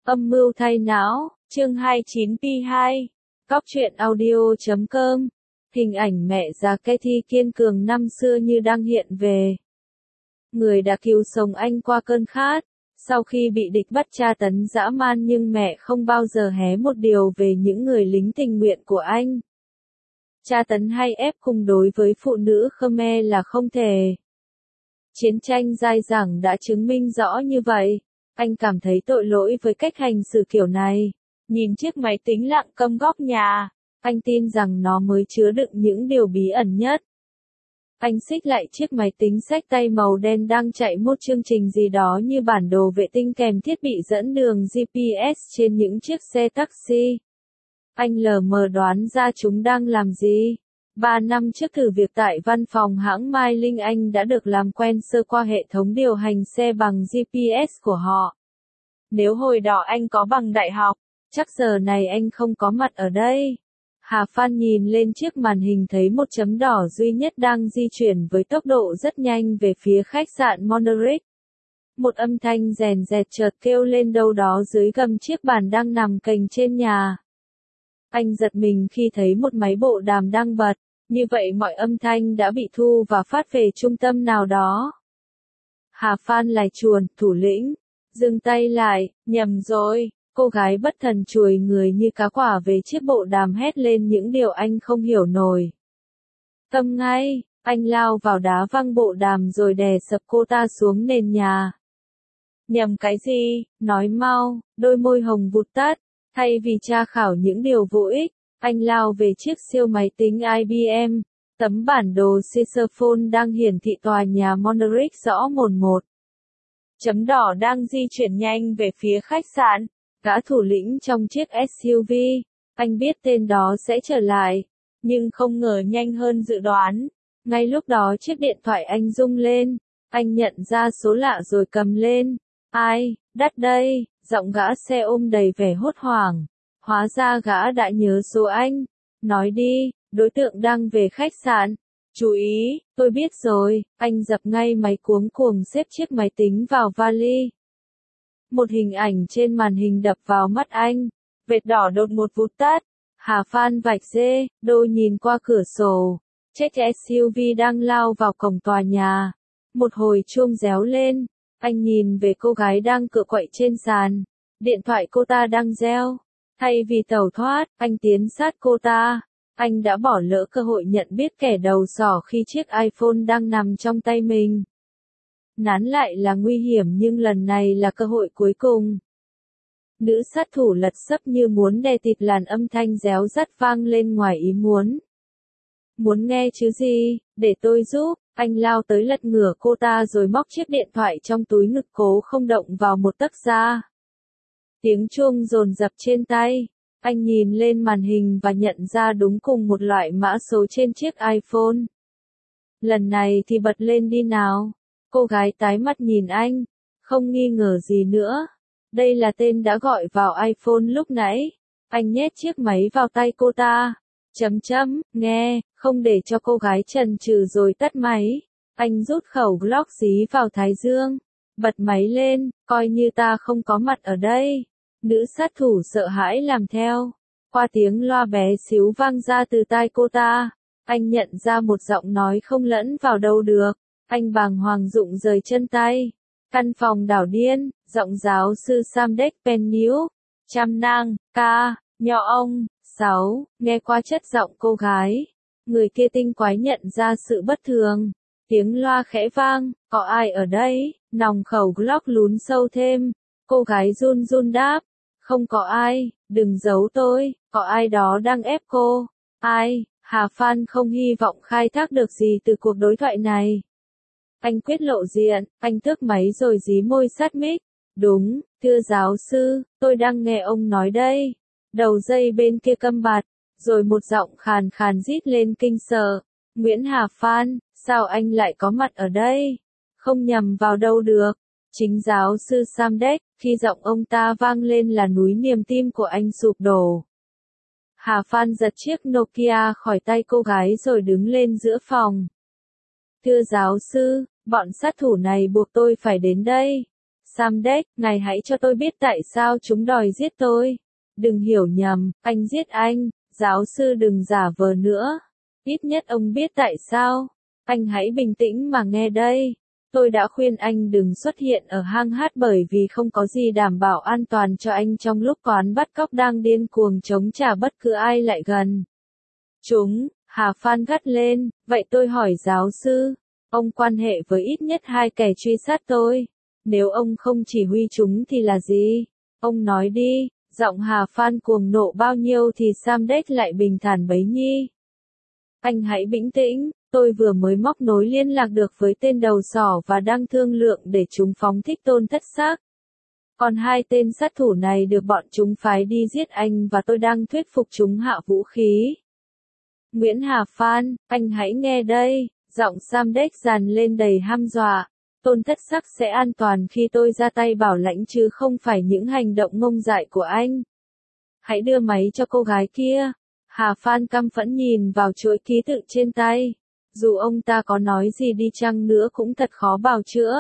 Âm mưu thay não, chương 29p2. Cóc truyện audio.com. Hình ảnh mẹ già Kathy kiên cường năm xưa như đang hiện về. Người đã cứu sống anh qua cơn khát. Sau khi bị địch bắt tra tấn dã man nhưng mẹ không bao giờ hé một điều về những người lính tình nguyện của anh. Tra tấn hay ép cùng đối với phụ nữ Khmer là không thể. Chiến tranh dai dẳng đã chứng minh rõ như vậy. Anh cảm thấy tội lỗi với cách hành xử kiểu này. Nhìn chiếc máy tính lặng câm góc nhà, anh tin rằng nó mới chứa đựng những điều bí ẩn nhất. Anh xích lại chiếc máy tính xách tay màu đen đang chạy một chương trình gì đó như bản đồ vệ tinh kèm thiết bị dẫn đường GPS trên những chiếc xe taxi. Anh lờ mờ đoán ra chúng đang làm gì. 3 năm trước thử việc tại văn phòng hãng Mai Linh, anh đã được làm quen sơ qua hệ thống điều hành xe bằng GPS của họ. Nếu hồi đó anh có bằng đại học, chắc giờ này anh không có mặt ở đây. Hà Phan nhìn lên chiếc màn hình thấy một chấm đỏ duy nhất đang di chuyển với tốc độ rất nhanh về phía khách sạn Monterey. Một âm thanh rèn rẹt chợt kêu lên đâu đó dưới gầm chiếc bàn đang nằm cành trên nhà. Anh giật mình khi thấy một máy bộ đàm đang bật, như vậy mọi âm thanh đã bị thu và phát về trung tâm nào đó. Hà Phan lải chuồn, thủ lĩnh, dừng tay lại, nhầm rồi. Cô gái bất thần chùi người như cá quả về chiếc bộ đàm hét lên những điều anh không hiểu nổi. Câm ngay, anh lao vào đá văng bộ đàm rồi đè sập cô ta xuống nền nhà. Nhầm cái gì, nói mau, đôi môi hồng vụt tắt, thay vì tra khảo những điều vô ích, anh lao về chiếc siêu máy tính IBM, tấm bản đồ Caesarphone đang hiển thị tòa nhà Monterey rõ mồn một. Chấm đỏ đang di chuyển nhanh về phía khách sạn. Gã thủ lĩnh trong chiếc SUV, anh biết tên đó sẽ trở lại, nhưng không ngờ nhanh hơn dự đoán. Ngay lúc đó chiếc điện thoại anh rung lên, anh nhận ra số lạ rồi cầm lên. Ai, Đắt đây, giọng gã xe ôm đầy vẻ hốt hoảng. Hóa ra gã đã nhớ số anh. Nói đi, đối tượng đang về khách sạn. Chú ý, tôi biết rồi, anh dập ngay máy cuống cuồng xếp chiếc máy tính vào vali. Một hình ảnh trên màn hình đập vào mắt anh. Vệt đỏ đột một vụt tắt. Hà Phan vạch dê, đôi nhìn qua cửa sổ. Chiếc SUV đang lao vào cổng tòa nhà. Một hồi chuông réo lên. Anh nhìn về cô gái đang cựa quậy trên sàn. Điện thoại cô ta đang reo. Thay vì tẩu thoát, anh tiến sát cô ta. Anh đã bỏ lỡ cơ hội nhận biết kẻ đầu sỏ khi chiếc iPhone đang nằm trong tay mình. Nán lại là nguy hiểm nhưng lần này là cơ hội cuối cùng. Nữ sát thủ lật xấp như muốn đè thịt làn âm thanh réo rắt vang lên ngoài ý muốn. Muốn nghe chứ gì, để tôi giúp, anh lao tới lật ngửa cô ta rồi móc chiếc điện thoại trong túi ngực cố không động vào một tấc da. Tiếng chuông dồn dập trên tay, anh nhìn lên màn hình và nhận ra đúng cùng một loại mã số trên chiếc iPhone. Lần này thì bật lên đi nào. Cô gái tái mặt nhìn anh, không nghi ngờ gì nữa. Đây là tên đã gọi vào iPhone lúc nãy. Anh nhét chiếc máy vào tay cô ta. Nghe, không để cho cô gái chần chừ rồi tắt máy. Anh rút khẩu Glock dí vào thái dương. Bật máy lên, coi như ta không có mặt ở đây. Nữ sát thủ sợ hãi làm theo. Qua tiếng loa bé xíu vang ra từ tai cô ta. Anh nhận ra một giọng nói không lẫn vào đâu được. Anh bàng hoàng rụng rời chân tay. Căn phòng đảo điên, giọng giáo sư Samdech Pennew. Trăm nang, ca, nhỏ ông, 6, nghe qua chất giọng cô gái. Người kia tinh quái nhận ra sự bất thường. Tiếng loa khẽ vang, có ai ở đây? Nòng khẩu Glock lún sâu thêm. Cô gái run run đáp. Không có ai, đừng giấu tôi, có ai đó đang ép cô. Ai? Hà Phan không hy vọng khai thác được gì từ cuộc đối thoại này. Anh quyết lộ diện, anh tước máy rồi dí môi sát mic. Đúng, thưa giáo sư, tôi đang nghe ông nói đây. Đầu dây bên kia câm bặt, rồi một giọng khàn khàn rít lên kinh sợ. Nguyễn Hà Phan, sao anh lại có mặt ở đây? Không nhầm vào đâu được. Chính giáo sư Samdech, khi giọng ông ta vang lên là núi niềm tim của anh sụp đổ. Hà Phan giật chiếc Nokia khỏi tay cô gái rồi đứng lên giữa phòng. Thưa giáo sư, bọn sát thủ này buộc tôi phải đến đây. Samdech, ngài hãy cho tôi biết tại sao chúng đòi giết tôi. Đừng hiểu nhầm, anh giết anh, giáo sư đừng giả vờ nữa. Ít nhất ông biết tại sao. Anh hãy bình tĩnh mà nghe đây. Tôi đã khuyên anh đừng xuất hiện ở hang hát bởi vì không có gì đảm bảo an toàn cho anh trong lúc toán bắt cóc đang điên cuồng chống trả bất cứ ai lại gần. Chúng, Hà Phan gắt lên, vậy tôi hỏi giáo sư, ông quan hệ với ít nhất 2 kẻ truy sát tôi. Nếu ông không chỉ huy chúng thì là gì? Ông nói đi, giọng Hà Phan cuồng nộ bao nhiêu thì Samdech lại bình thản bấy nhi. Anh hãy bình tĩnh, tôi vừa mới móc nối liên lạc được với tên đầu sỏ và đang thương lượng để chúng phóng thích Tôn Thất Xác. Còn 2 tên sát thủ này được bọn chúng phái đi giết anh và tôi đang thuyết phục chúng hạ vũ khí. Nguyễn Hà Phan, anh hãy nghe đây, giọng Samdech dàn lên đầy hăm dọa. Tôn Thất Sắc sẽ an toàn khi tôi ra tay bảo lãnh chứ không phải những hành động ngông dại của anh. Hãy đưa máy cho cô gái kia. Hà Phan căm phẫn nhìn vào chuỗi ký tự trên tay. Dù ông ta có nói gì đi chăng nữa cũng thật khó bào chữa.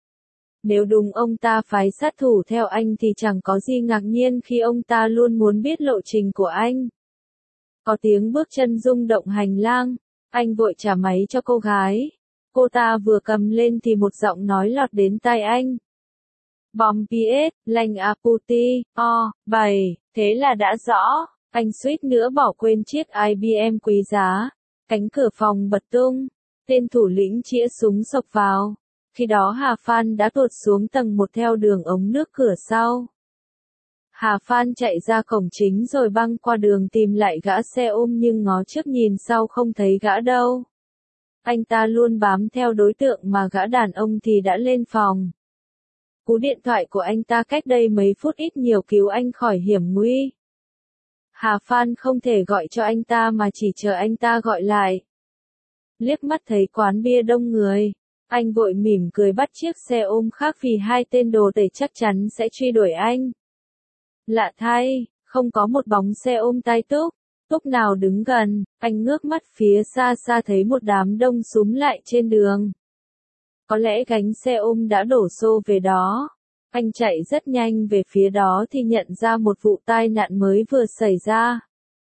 Nếu đúng ông ta phái sát thủ theo anh thì chẳng có gì ngạc nhiên khi ông ta luôn muốn biết lộ trình của anh. Có tiếng bước chân rung động hành lang. Anh vội trả máy cho cô gái. Cô ta vừa cầm lên thì một giọng nói lọt đến tai anh. Bom PS, lành Aputi, 7, thế là đã rõ. Anh suýt nữa bỏ quên chiếc IBM quý giá. Cánh cửa phòng bật tung. Tên thủ lĩnh chĩa súng xộc vào. Khi đó Hà Phan đã tuột xuống tầng 1 theo đường ống nước cửa sau. Hà Phan chạy ra cổng chính rồi băng qua đường tìm lại gã xe ôm nhưng ngó trước nhìn sau không thấy gã đâu. Anh ta luôn bám theo đối tượng mà gã đàn ông thì đã lên phòng. Cú điện thoại của anh ta cách đây mấy phút ít nhiều cứu anh khỏi hiểm nguy. Hà Phan không thể gọi cho anh ta mà chỉ chờ anh ta gọi lại. Liếc mắt thấy quán bia đông người, anh vội mỉm cười bắt chiếc xe ôm khác vì 2 tên đồ tể chắc chắn sẽ truy đuổi anh. Lạ thay, không có một bóng xe ôm tai túc nào đứng gần, anh ngước mắt phía xa xa thấy một đám đông xúm lại trên đường. Có lẽ gánh xe ôm đã đổ xô về đó. Anh chạy rất nhanh về phía đó thì nhận ra một vụ tai nạn mới vừa xảy ra.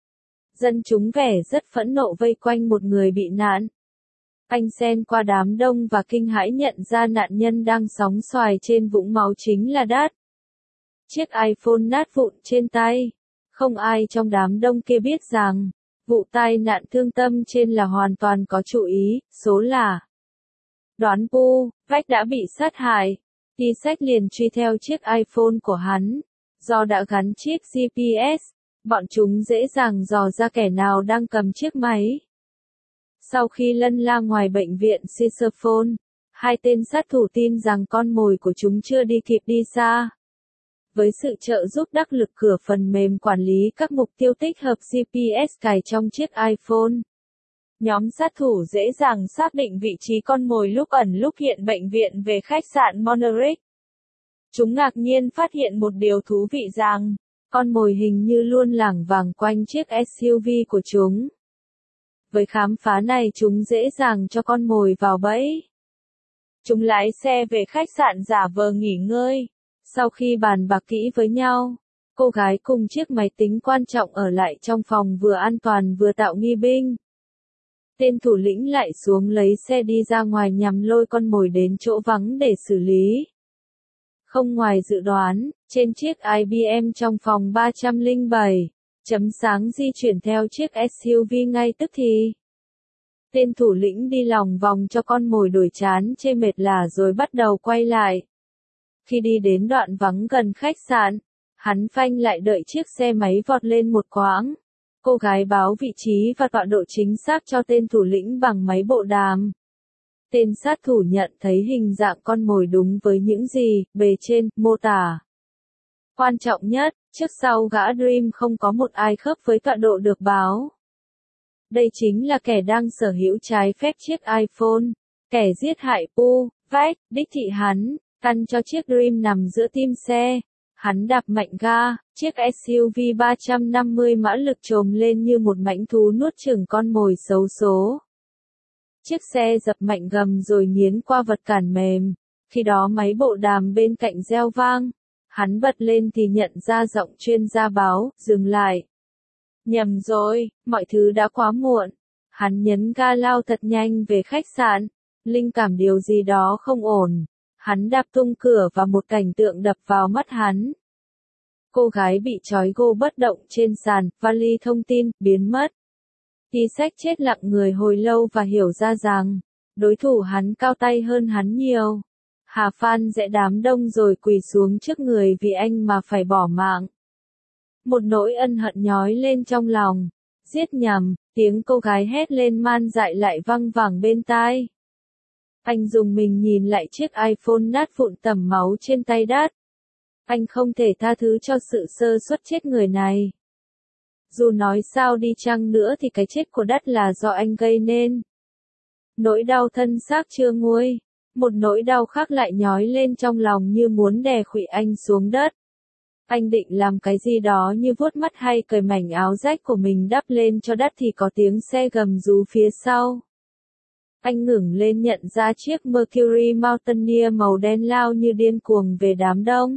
Dân chúng vẻ rất phẫn nộ vây quanh một người bị nạn. Anh xen qua đám đông và kinh hãi nhận ra nạn nhân đang sóng xoài trên vũng máu chính là Dad. Chiếc iPhone nát vụn trên tay. Không ai trong đám đông kia biết rằng, vụ tai nạn thương tâm trên là hoàn toàn có chủ ý, số là. Đoán Pu, Vách đã bị sát hại. Đi sách liền truy theo chiếc iPhone của hắn. Do đã gắn chiếc GPS, bọn chúng dễ dàng dò ra kẻ nào đang cầm chiếc máy. Sau khi lân la ngoài bệnh viện Sisophone, 2 tên sát thủ tin rằng con mồi của chúng chưa đi kịp đi xa. Với sự trợ giúp đắc lực của phần mềm quản lý các mục tiêu tích hợp GPS cài trong chiếc iPhone, nhóm sát thủ dễ dàng xác định vị trí con mồi lúc ẩn lúc hiện bệnh viện về khách sạn Monterey. Chúng ngạc nhiên phát hiện một điều thú vị rằng, con mồi hình như luôn lảng vảng quanh chiếc SUV của chúng. Với khám phá này chúng dễ dàng cho con mồi vào bẫy. Chúng lái xe về khách sạn giả vờ nghỉ ngơi. Sau khi bàn bạc kỹ với nhau, cô gái cùng chiếc máy tính quan trọng ở lại trong phòng vừa an toàn vừa tạo nghi binh. Tên thủ lĩnh lại xuống lấy xe đi ra ngoài nhằm lôi con mồi đến chỗ vắng để xử lý. Không ngoài dự đoán, trên chiếc IBM trong phòng 307, chấm sáng di chuyển theo chiếc SUV ngay tức thì. Tên thủ lĩnh đi lòng vòng cho con mồi đổi chán chê mệt lả rồi bắt đầu quay lại. Khi đi đến đoạn vắng gần khách sạn, hắn phanh lại đợi chiếc xe máy vọt lên một quãng. Cô gái báo vị trí và tọa độ chính xác cho tên thủ lĩnh bằng máy bộ đàm. Tên sát thủ nhận thấy hình dạng con mồi đúng với những gì bề trên mô tả. Quan trọng nhất, trước sau gã Dream không có một ai khớp với tọa độ được báo. Đây chính là kẻ đang sở hữu trái phép chiếc iPhone. Kẻ giết hại Pu, Vách, đích thị hắn, căn cho chiếc Dream nằm giữa tim xe. Hắn đạp mạnh ga, chiếc SUV 350 mã lực trồm lên như một mãnh thú nuốt chửng con mồi xấu số. Chiếc xe dập mạnh gầm rồi nghiến qua vật cản mềm. Khi đó máy bộ đàm bên cạnh reo vang. Hắn bật lên thì nhận ra giọng chuyên gia báo, dừng lại. Nhầm rồi, mọi thứ đã quá muộn. Hắn nhấn ga lao thật nhanh về khách sạn. Linh cảm điều gì đó không ổn. Hắn đạp tung cửa và một cảnh tượng đập vào mắt hắn. Cô gái bị trói gô bất động trên sàn, vali thông tin, biến mất. Tí sách chết lặng người hồi lâu và hiểu ra rằng, đối thủ hắn cao tay hơn hắn nhiều. Hà Phan dễ đám đông rồi quỳ xuống trước người vì anh mà phải bỏ mạng. Một nỗi ân hận nhói lên trong lòng. Giết nhầm, tiếng cô gái hét lên man dại lại văng vẳng bên tai. Anh dùng mình nhìn lại chiếc iPhone nát vụn tẩm máu trên tay Đát. Anh không thể tha thứ cho sự sơ suất chết người này. Dù nói sao đi chăng nữa thì cái chết của Đát là do anh gây nên. Nỗi đau thân xác chưa nguôi. Một nỗi đau khác lại nhói lên trong lòng như muốn đè khuỵu anh xuống đất. Anh định làm cái gì đó như vuốt mắt hay cởi mảnh áo rách của mình đắp lên cho Đát thì có tiếng xe gầm rú phía sau. Anh ngẩng lên nhận ra chiếc Mercury Mountaineer màu đen lao như điên cuồng về đám đông.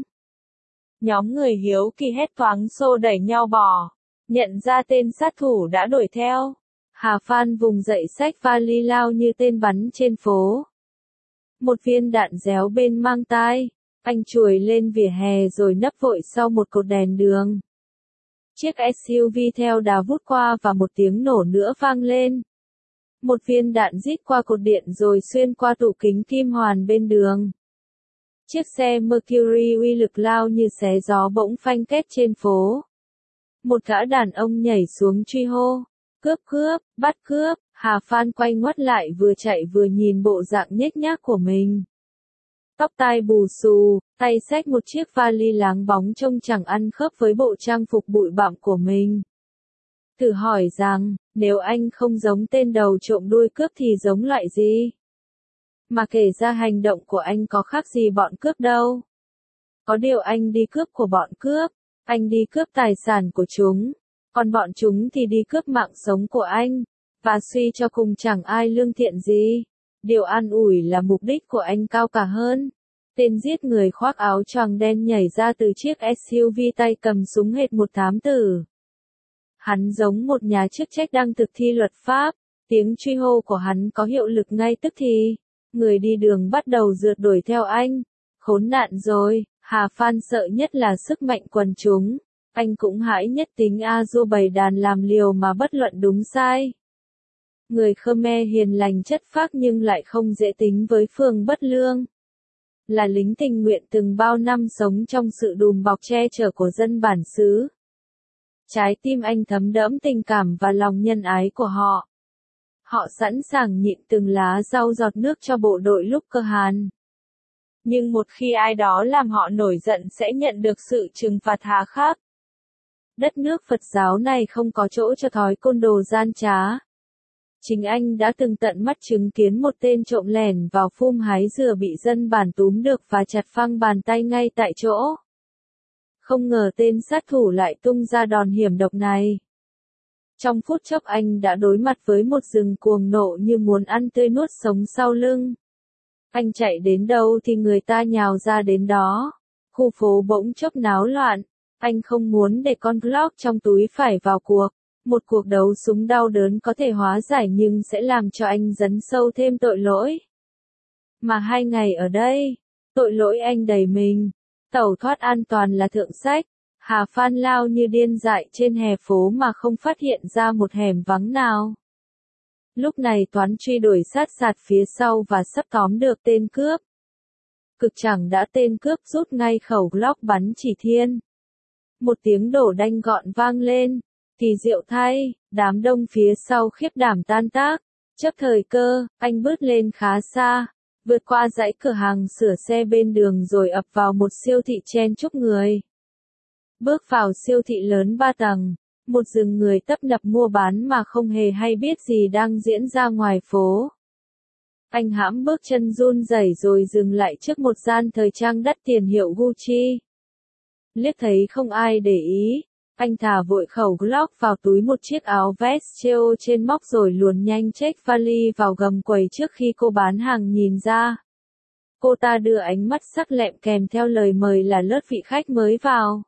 Nhóm người hiếu kỳ hét toáng xô đẩy nhau bỏ. Nhận ra tên sát thủ đã đuổi theo. Hà Phan vùng dậy xách vali lao như tên bắn trên phố. Một viên đạn réo bên mang tai. Anh chuồi lên vỉa hè rồi nấp vội sau một cột đèn đường. Chiếc SUV theo đà vút qua và một tiếng nổ nữa vang lên. Một viên đạn rít qua cột điện rồi xuyên qua tủ kính kim hoàn bên đường. Chiếc xe Mercury uy lực lao như xé gió bỗng phanh két trên phố. Một gã đàn ông nhảy xuống truy hô. Cướp cướp, bắt cướp. Hà Phan quay ngoắt lại vừa chạy vừa nhìn bộ dạng nhếch nhác của mình. Tóc tai bù xù, tay xách một chiếc vali láng bóng trông chẳng ăn khớp với bộ trang phục bụi bặm của mình. Thử hỏi rằng, nếu anh không giống tên đầu trộm đuôi cướp thì giống loại gì? Mà kể ra hành động của anh có khác gì bọn cướp đâu. Có điều anh đi cướp của bọn cướp, anh đi cướp tài sản của chúng, còn bọn chúng thì đi cướp mạng sống của anh, và suy cho cùng chẳng ai lương thiện gì. Điều an ủi là mục đích của anh cao cả hơn. Tên giết người khoác áo choàng đen nhảy ra từ chiếc SUV tay cầm súng hệt một thám tử. Hắn giống một nhà chức trách đang thực thi luật pháp. Tiếng truy hô của hắn có hiệu lực ngay tức thì. Người đi đường bắt đầu rượt đuổi theo anh. Khốn nạn rồi, Hà Phan sợ nhất là sức mạnh quần chúng. Anh cũng hãi nhất tính A-dua bầy đàn làm liều mà bất luận đúng sai. Người Khmer hiền lành chất phác nhưng lại không dễ tính với Phương Bất Lương. Là lính tình nguyện từng bao năm sống trong sự đùm bọc che chở của dân bản xứ. Trái tim anh thấm đẫm tình cảm và lòng nhân ái của họ. Họ sẵn sàng nhịn từng lá rau giọt nước cho bộ đội lúc cơ hàn. Nhưng một khi ai đó làm họ nổi giận sẽ nhận được sự trừng phạt hà khắc. Đất nước Phật giáo này không có chỗ cho thói côn đồ gian trá. Chính anh đã từng tận mắt chứng kiến một tên trộm lẻn vào phum hái dừa bị dân bản túm được và chặt phăng bàn tay ngay tại chỗ. Không ngờ tên sát thủ lại tung ra đòn hiểm độc này. Trong phút chốc anh đã đối mặt với một rừng cuồng nộ như muốn ăn tươi nuốt sống sau lưng. Anh chạy đến đâu thì người ta nhào ra đến đó. Khu phố bỗng chốc náo loạn. Anh không muốn để con Glock trong túi phải vào cuộc. Một cuộc đấu súng đau đớn có thể hóa giải nhưng sẽ làm cho anh dấn sâu thêm tội lỗi. Mà 2 ngày ở đây, tội lỗi anh đầy mình. Tẩu thoát an toàn là thượng sách. Hà Phan lao như điên dại trên hè phố mà không phát hiện ra một hẻm vắng nào. Lúc này toán truy đuổi sát sạt phía sau và sắp tóm được tên cướp. Cực chẳng đã tên cướp rút ngay khẩu Glock bắn chỉ thiên. Một tiếng đổ đanh gọn vang lên. Kỳ diệu thay, đám đông phía sau khiếp đảm tan tác. Chấp thời cơ, anh bước lên khá xa, vượt qua dãy cửa hàng sửa xe bên đường rồi ập vào một siêu thị chen chúc người. Bước vào siêu thị lớn 3 tầng, một rừng người tấp nập mua bán mà không hề hay biết gì đang diễn ra ngoài phố. Anh hãm bước chân run rẩy rồi dừng lại trước một gian thời trang đắt tiền hiệu Gucci. Liếc thấy không ai để ý. Anh thả vội khẩu Glock vào túi một chiếc áo vest treo trên móc rồi luồn nhanh chiếc vali vào gầm quầy trước khi cô bán hàng nhìn ra. Cô ta đưa ánh mắt sắc lẹm kèm theo lời mời là lướt vị khách mới vào.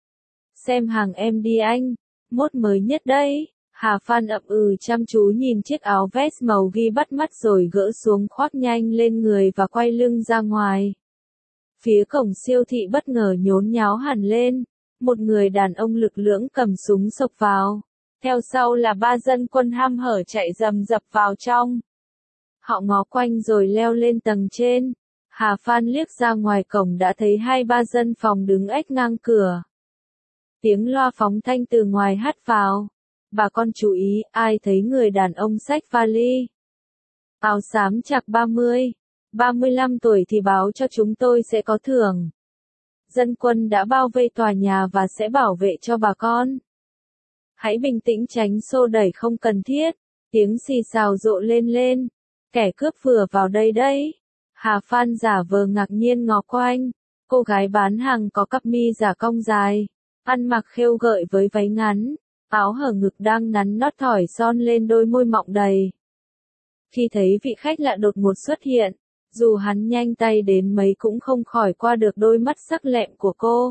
Xem hàng em đi anh, mốt mới nhất đấy. Hà Phan ậm chăm chú nhìn chiếc áo vest màu ghi bắt mắt rồi gỡ xuống khoác nhanh lên người và quay lưng ra ngoài. Phía cổng siêu thị bất ngờ nhốn nháo hẳn lên, một người đàn ông lực lưỡng cầm súng xộc vào. Theo sau là 3 dân quân ham hở chạy rầm rập vào trong. Họ ngó quanh rồi leo lên tầng trên. Hà Phan liếc ra ngoài cổng đã thấy 2-3 dân phòng đứng ếch ngang cửa. Tiếng loa phóng thanh từ ngoài hắt vào. Bà con chú ý, ai thấy người đàn ông xách vali? Áo xám chạc 30, 35 tuổi thì báo cho chúng tôi sẽ có thưởng. Dân quân đã bao vây tòa nhà và sẽ bảo vệ cho bà con. Hãy bình tĩnh tránh xô đẩy không cần thiết. Tiếng xì xào rộ lên. Kẻ cướp vừa vào đây đấy. Hà Phan giả vờ ngạc nhiên ngó quanh. Cô gái bán hàng có cặp mi giả cong dài. Ăn mặc khêu gợi với váy ngắn. Áo hở ngực đang nắn nót thỏi son lên đôi môi mọng đầy. Khi thấy vị khách lạ đột ngột xuất hiện, dù hắn nhanh tay đến mấy cũng không khỏi qua được đôi mắt sắc lẹm của cô.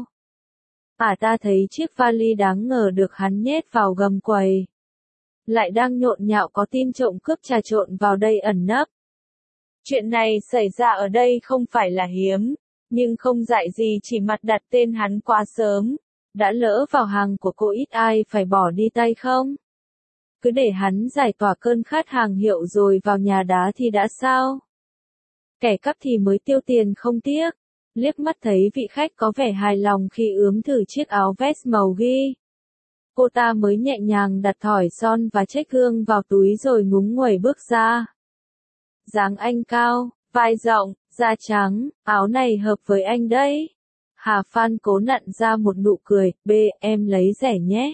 Ta thấy chiếc vali đáng ngờ được hắn nhét vào gầm quầy. Lại đang nhộn nhạo có tin trộm cướp trà trộn vào đây ẩn nấp. Chuyện này xảy ra ở đây không phải là hiếm, nhưng không dại gì chỉ mặt đặt tên hắn quá sớm. Đã lỡ vào hàng của cô ít ai phải bỏ đi tay không? Cứ để hắn giải tỏa cơn khát hàng hiệu rồi vào nhà đá thì đã sao? Kẻ cắp thì mới tiêu tiền không tiếc. Liếc mắt thấy vị khách có vẻ hài lòng khi ướm thử chiếc áo vest màu ghi. Cô ta mới nhẹ nhàng đặt thỏi son và chiếc gương vào túi rồi ngúng nguẩy bước ra. Dáng anh cao, vai rộng, da trắng, áo này hợp với anh đấy. Hà Phan cố nặn ra một nụ cười, em lấy rẻ nhé.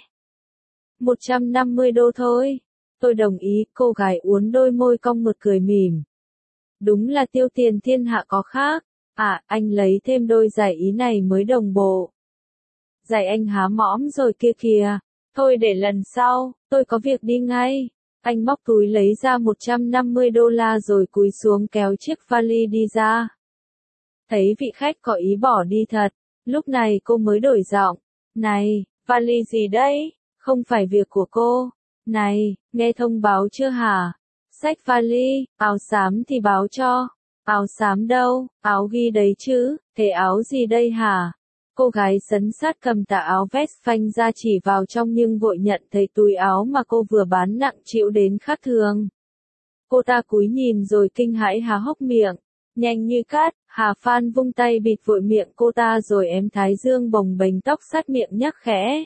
150 đô thôi. Tôi đồng ý, cô gái uốn đôi môi cong mượt cười mỉm. Đúng là tiêu tiền thiên hạ có khác. Anh lấy thêm đôi giày ý này mới đồng bộ. Giày anh há mõm rồi kia kìa. Thôi để lần sau, tôi có việc đi ngay. Anh móc túi lấy ra 150 đô la rồi cúi xuống kéo chiếc vali đi ra. Thấy vị khách có ý bỏ đi thật. Lúc này cô mới đổi giọng. Này, vali gì đấy? Không phải việc của cô. Này, nghe thông báo chưa hả? Xách vali, áo xám thì báo cho. Áo xám đâu, áo ghi đấy chứ, thế áo gì đây hả? Cô gái sấn sát cầm tà áo vest phanh ra chỉ vào trong nhưng vội nhận thấy túi áo mà cô vừa bán nặng trĩu đến khác thường. Cô ta cúi nhìn rồi kinh hãi há hốc miệng. Nhanh như cát, Hà Phan vung tay bịt vội miệng cô ta rồi ém thái dương bồng bềnh tóc sát miệng nhắc khẽ.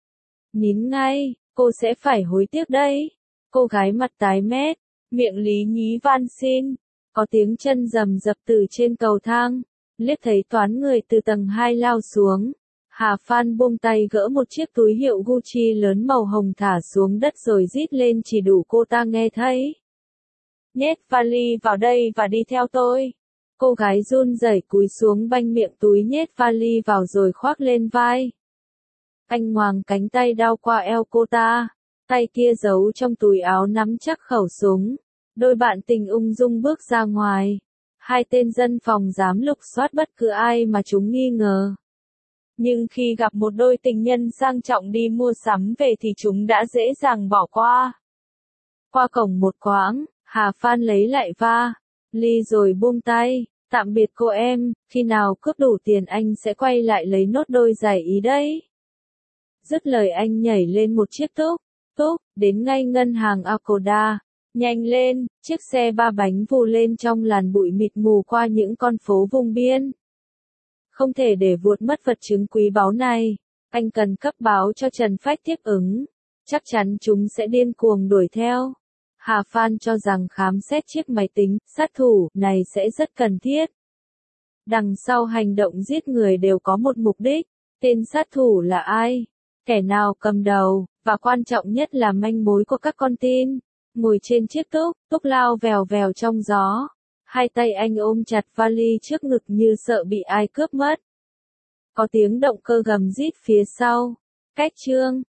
Nín ngay, cô sẽ phải hối tiếc đấy. Cô gái mặt tái mét, miệng lý nhí van xin. Có tiếng chân rầm rập từ trên cầu thang. Liếc thấy toán người từ tầng 2 lao xuống. Hà Phan buông tay gỡ một chiếc túi hiệu Gucci lớn màu hồng thả xuống đất rồi rít lên chỉ đủ cô ta nghe thấy. Nhét vali vào đây và đi theo tôi. Cô gái run rẩy cúi xuống banh miệng túi nhét vali vào rồi khoác lên vai. Anh ngoằng cánh tay đao qua eo cô ta. Tay kia giấu trong túi áo nắm chắc khẩu súng. Đôi bạn tình ung dung bước ra ngoài. Hai tên dân phòng dám lục soát bất cứ ai mà chúng nghi ngờ. Nhưng khi gặp một đôi tình nhân sang trọng đi mua sắm về thì chúng đã dễ dàng bỏ qua. Qua cổng một quãng, Hà Phan lấy lại vali rồi buông tay. Tạm biệt cô em, khi nào cướp đủ tiền anh sẽ quay lại lấy nốt đôi giày ý đấy. Dứt lời anh nhảy lên một chiếc túc, đến ngay ngân hàng Akoda. Nhanh lên, chiếc xe 3 bánh vù lên trong làn bụi mịt mù qua những con phố vùng biên. Không thể để vuột mất vật chứng quý báu này. Anh cần cấp báo cho Trần Phách tiếp ứng. Chắc chắn chúng sẽ điên cuồng đuổi theo. Hà Phan cho rằng khám xét chiếc máy tính sát thủ này sẽ rất cần thiết. Đằng sau hành động giết người đều có một mục đích. Tên sát thủ là ai? Kẻ nào cầm đầu? Và quan trọng nhất là manh mối của các con tin. Ngồi trên chiếc túc lao vèo vèo trong gió. Hai tay anh ôm chặt vali trước ngực như sợ bị ai cướp mất. Có tiếng động cơ gầm rít phía sau. Cách chương